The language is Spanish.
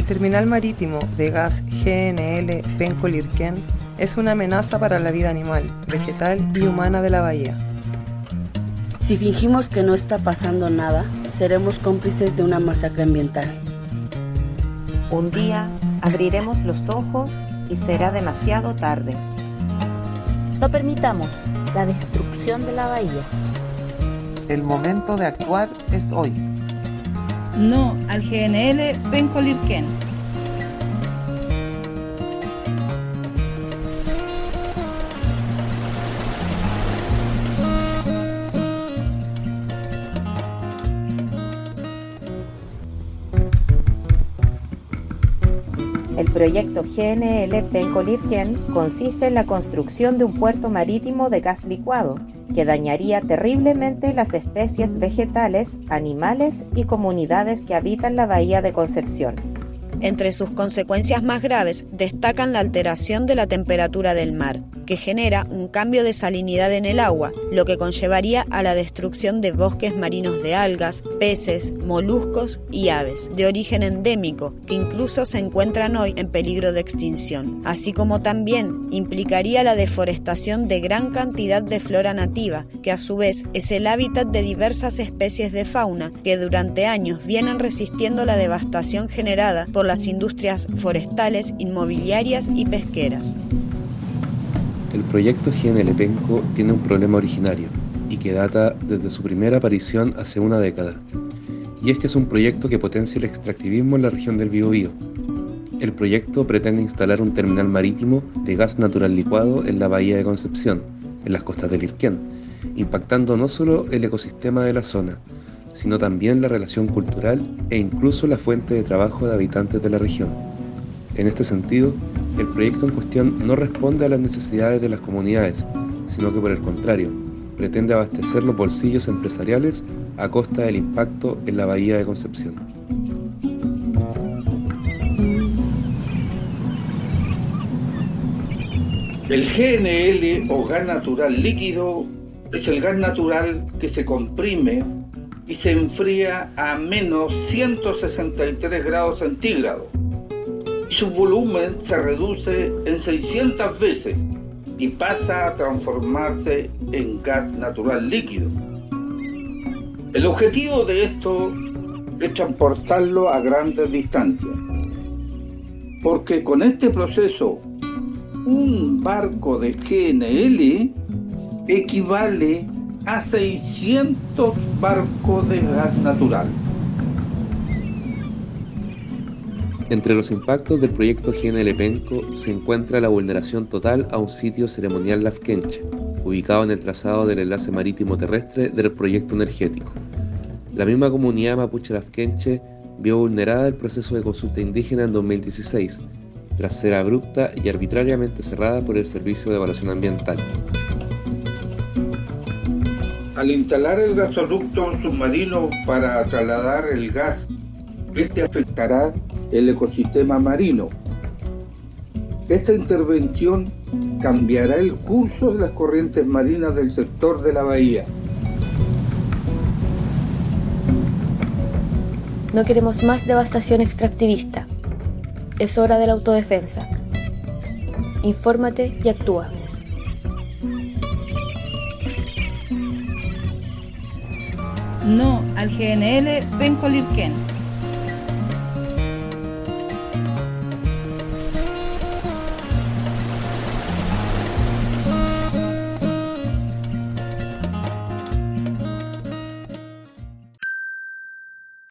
El terminal marítimo de gas GNL Penco-Lirquén es una amenaza para la vida animal, vegetal y humana de la bahía. Si fingimos que no está pasando nada, seremos cómplices de una masacre ambiental. Un día abriremos los ojos y será demasiado tarde. No permitamos la destrucción de la bahía. El momento de actuar es hoy. No al GNL Penco-Lirquén. El proyecto GNL Penco-Lirquén consiste en la construcción de un puerto marítimo de gas licuado que dañaría terriblemente las especies vegetales, animales y comunidades que habitan la bahía de Concepción. Entre sus consecuencias más graves destacan la alteración de la temperatura del mar, que genera un cambio de salinidad en el agua, lo que conllevaría a la destrucción de bosques marinos de algas, peces, moluscos y aves, de origen endémico, que incluso se encuentran hoy en peligro de extinción, así como también implicaría la deforestación de gran cantidad de flora nativa, que a su vez es el hábitat de diversas especies de fauna que durante años vienen resistiendo la devastación generada por las industrias forestales, inmobiliarias y pesqueras. El proyecto GNL Penco tiene un problema originario y que data desde su primera aparición hace una década. Y es que es un proyecto que potencia el extractivismo en la región del Biobío. El proyecto pretende instalar un terminal marítimo de gas natural licuado en la bahía de Concepción, en las costas de Lirquén, impactando no solo el ecosistema de la zona, sino también la relación cultural e incluso la fuente de trabajo de habitantes de la región. En este sentido, el proyecto en cuestión no responde a las necesidades de las comunidades, sino que por el contrario, pretende abastecer los bolsillos empresariales a costa del impacto en la bahía de Concepción. El GNL o gas natural líquido es el gas natural que se comprime y se enfría a menos 163 grados centígrados. Su volumen se reduce en 600 veces y pasa a transformarse en gas natural líquido. El objetivo de esto es transportarlo a grandes distancias, porque con este proceso un barco de GNL equivale a 600 barcos de gas natural. Entre los impactos del proyecto GNL Penco se encuentra la vulneración total a un sitio ceremonial lafkenche, ubicado en el trazado del enlace marítimo terrestre del proyecto energético. La misma comunidad mapuche lafkenche vio vulnerada el proceso de consulta indígena en 2016, tras ser abrupta y arbitrariamente cerrada por el Servicio de Evaluación Ambiental. Al instalar el gasoducto submarino para trasladar el gas, este afectará el ecosistema marino. Esta intervención cambiará el curso de las corrientes marinas del sector de la bahía. No queremos más devastación extractivista. Es hora de la autodefensa. Infórmate y actúa. No al GNL Penco-Lirquén.